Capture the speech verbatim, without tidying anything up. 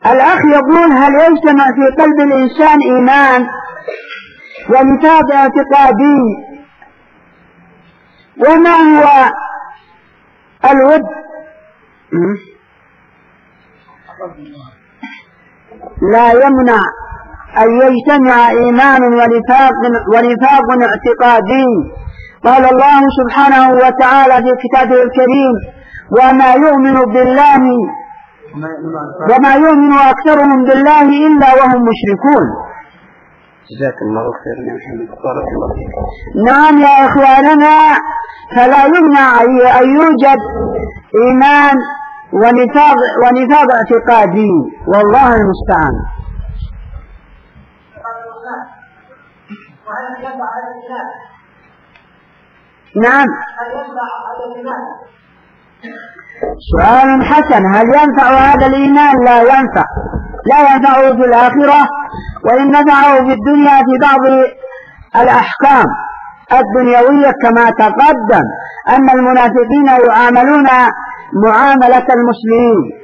الأخ يقول: هل يجتمع في قلب الإنسان إيمان ونفاق اعتقادي؟ وما هو الود؟ لا يمنع أن يجتمع إيمان ونفاق, ونفاق اعتقادي. قال الله سبحانه وتعالى في كتابه الكريم: وما يؤمن بالله وما يؤمن أكثرهم بالله إلا وهم مشركون. جزاك الله خير يا محمد. بارك الله فيك. نعم يا إخواننا، فلا يمنع أن يوجد إيمان ونفاق, ونفاق اعتقادي، والله المستعان. نعم، سؤال حسن: هل ينفع هذا الإيمان؟ لا ينفع، لا ينفعه في الآخرة، وإن نفعه في الدنيا في بعض الأحكام الدنيوية، كما تقدم أن المنافقين يعاملون معاملة المسلمين.